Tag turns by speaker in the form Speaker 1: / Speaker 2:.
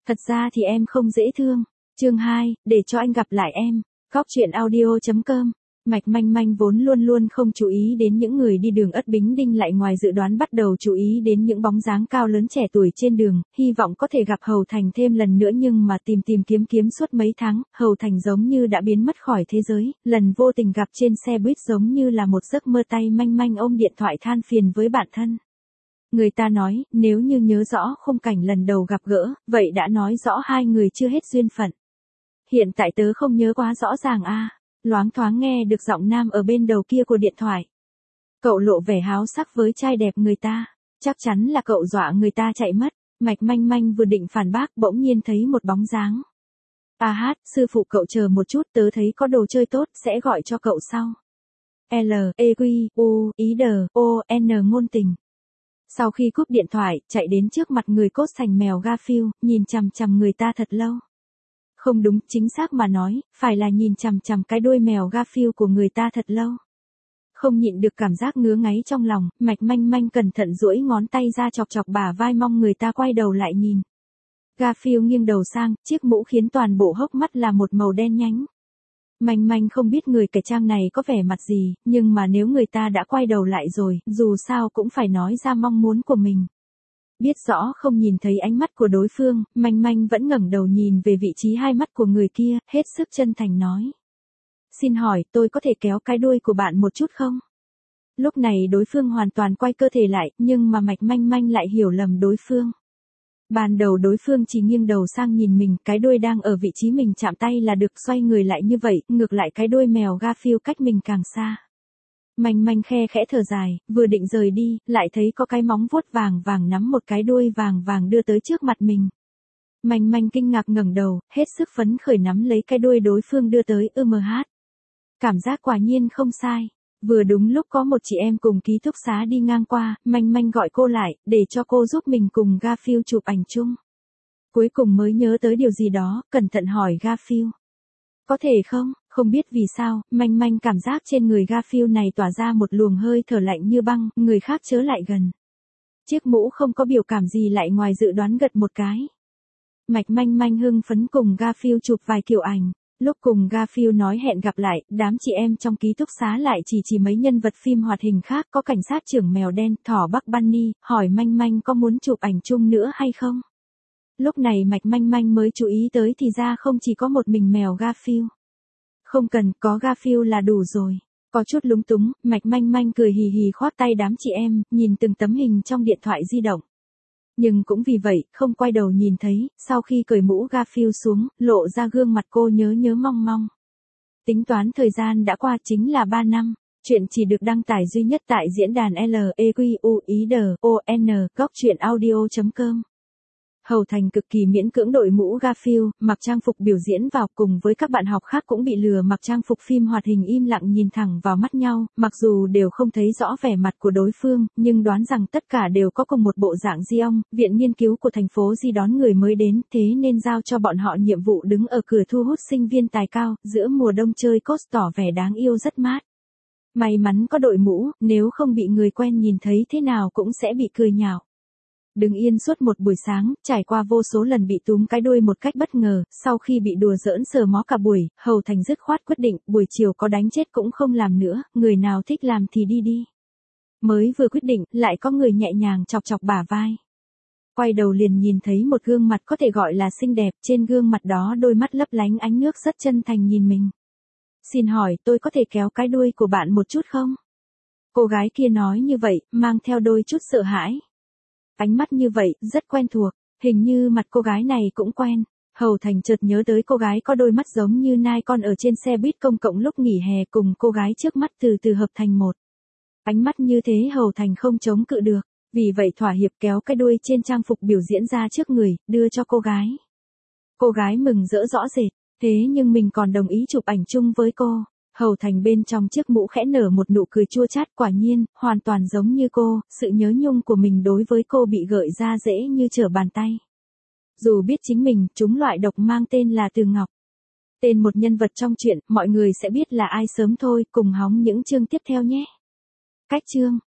Speaker 1: Thật ra thì em không dễ thương. Chương 2, để cho anh gặp lại em. Góc truyện audio.com. Mạch Manh Manh vốn luôn luôn không chú ý đến những người đi đường Ất Bính Đinh lại ngoài dự đoán bắt đầu chú ý đến những bóng dáng cao lớn trẻ tuổi trên đường, hy vọng có thể gặp Hầu Thành thêm lần nữa nhưng mà tìm kiếm suốt mấy tháng, Hầu Thành giống như đã biến mất khỏi thế giới, lần vô tình gặp trên xe buýt giống như là một giấc mơ tay Manh Manh ôm điện thoại than phiền với bạn thân. Người ta nói, nếu như nhớ rõ khung cảnh lần đầu gặp gỡ, vậy đã nói rõ hai người chưa hết duyên phận. Hiện tại tớ không nhớ quá rõ ràng a. Loáng thoáng nghe được giọng nam ở bên đầu kia của điện thoại. Cậu lộ vẻ háo sắc với trai đẹp người ta, chắc chắn là cậu dọa người ta chạy mất. Mạch Manh Manh vừa định phản bác bỗng nhiên thấy một bóng dáng. À hát, sư phụ cậu chờ một chút, tớ thấy có đồ chơi tốt sẽ gọi cho cậu sau. L, E, Q, U, I, D, O, N ngôn tình. Sau khi cúp điện thoại, chạy đến trước mặt người cốt sành mèo Garfield, nhìn chằm chằm người ta thật lâu. Không đúng, chính xác mà nói, phải là nhìn chằm chằm cái đuôi mèo Garfield của người ta thật lâu. Không nhịn được cảm giác ngứa ngáy trong lòng, Mạch Manh Manh cẩn thận duỗi ngón tay ra chọc chọc bả vai mong người ta quay đầu lại nhìn. Garfield nghiêng đầu sang, chiếc mũ khiến toàn bộ hốc mắt là một màu đen nhánh. Manh Manh không biết người cải trang này có vẻ mặt gì, nhưng mà nếu người ta đã quay đầu lại rồi, dù sao cũng phải nói ra mong muốn của mình. Biết rõ không nhìn thấy ánh mắt của đối phương, Manh Manh vẫn ngẩng đầu nhìn về vị trí hai mắt của người kia, hết sức chân thành nói. Xin hỏi, tôi có thể kéo cái đuôi của bạn một chút không? Lúc này đối phương hoàn toàn quay cơ thể lại, nhưng mà Mạch Manh Manh lại hiểu lầm đối phương. Ban đầu đối phương chỉ nghiêng đầu sang nhìn mình, cái đuôi đang ở vị trí mình chạm tay là được, xoay người lại như vậy, ngược lại cái đuôi mèo Garfield cách mình càng xa. Manh Manh khe khẽ thở dài, vừa định rời đi, lại thấy có cái móng vuốt vàng vàng nắm một cái đuôi vàng vàng đưa tới trước mặt mình. Manh Manh kinh ngạc ngẩng đầu, hết sức phấn khởi nắm lấy cái đuôi đối phương đưa tới, Cảm giác quả nhiên không sai. Vừa đúng lúc có một chị em cùng ký túc xá đi ngang qua, Manh Manh gọi cô lại, để cho cô giúp mình cùng Garfield chụp ảnh chung. Cuối cùng mới nhớ tới điều gì đó, cẩn thận hỏi Garfield. Có thể không? Không biết vì sao, Manh Manh cảm giác trên người Garfield này tỏa ra một luồng hơi thở lạnh như băng, người khác chớ lại gần. Chiếc mũ không có biểu cảm gì lại ngoài dự đoán gật một cái. Mạch Manh Manh hưng phấn cùng Garfield chụp vài kiểu ảnh. Lúc cùng Garfield nói hẹn gặp lại, đám chị em trong ký túc xá lại chỉ mấy nhân vật phim hoạt hình khác, có cảnh sát trưởng mèo đen, thỏ Bắc Bunny, hỏi Manh Manh có muốn chụp ảnh chung nữa hay không. Lúc này Mạch Manh Manh mới chú ý tới thì ra không chỉ có một mình mèo Garfield. Không cần, có Garfield là đủ rồi. Có chút lúng túng, Mạch Manh Manh cười hì hì khoác tay đám chị em, nhìn từng tấm hình trong điện thoại di động. Nhưng cũng vì vậy, không quay đầu nhìn thấy, sau khi cởi mũ Garfield xuống, lộ ra gương mặt cô nhớ mong mong. Tính toán thời gian đã qua chính là 3 năm, chuyện chỉ được đăng tải duy nhất tại diễn đàn LEQUIDON, góc truyện audio.com. Hầu Thành cực kỳ miễn cưỡng đội mũ Garfield, mặc trang phục biểu diễn vào cùng với các bạn học khác cũng bị lừa mặc trang phục phim hoạt hình im lặng nhìn thẳng vào mắt nhau, mặc dù đều không thấy rõ vẻ mặt của đối phương, nhưng đoán rằng tất cả đều có cùng một bộ dạng di ông, viện nghiên cứu của thành phố Di đón người mới đến, thế nên giao cho bọn họ nhiệm vụ đứng ở cửa thu hút sinh viên tài cao, giữa mùa đông chơi cốt tỏ vẻ đáng yêu rất mát. May mắn có đội mũ, nếu không bị người quen nhìn thấy thế nào cũng sẽ bị cười nhạo. Đứng yên suốt một buổi sáng, trải qua vô số lần bị túm cái đuôi một cách bất ngờ, sau khi bị đùa giỡn sờ mó cả buổi, Hầu Thành dứt khoát quyết định, buổi chiều có đánh chết cũng không làm nữa, người nào thích làm thì đi. Mới vừa quyết định, lại có người nhẹ nhàng chọc chọc bả vai. Quay đầu liền nhìn thấy một gương mặt có thể gọi là xinh đẹp, trên gương mặt đó đôi mắt lấp lánh ánh nước rất chân thành nhìn mình. Xin hỏi, tôi có thể kéo cái đuôi của bạn một chút không? Cô gái kia nói như vậy, mang theo đôi chút sợ hãi. Ánh mắt như vậy, rất quen thuộc, hình như mặt cô gái này cũng quen. Hầu Thành chợt nhớ tới cô gái có đôi mắt giống như nai con ở trên xe buýt công cộng lúc nghỉ hè cùng cô gái trước mắt từ từ hợp thành một. Ánh mắt như thế Hầu Thành không chống cự được, vì vậy thỏa hiệp kéo cái đuôi trên trang phục biểu diễn ra trước người, đưa cho cô gái. Cô gái mừng rỡ rõ rệt, thế nhưng mình còn đồng ý chụp ảnh chung với cô. Hầu Thành bên trong chiếc mũ khẽ nở một nụ cười chua chát, quả nhiên, hoàn toàn giống như cô, sự nhớ nhung của mình đối với cô bị gợi ra dễ như trở bàn tay. Dù biết chính mình, trúng loại độc mang tên là Từ Ngọc. Tên một nhân vật trong truyện, mọi người sẽ biết là ai sớm thôi, cùng hóng những chương tiếp theo nhé. Cách chương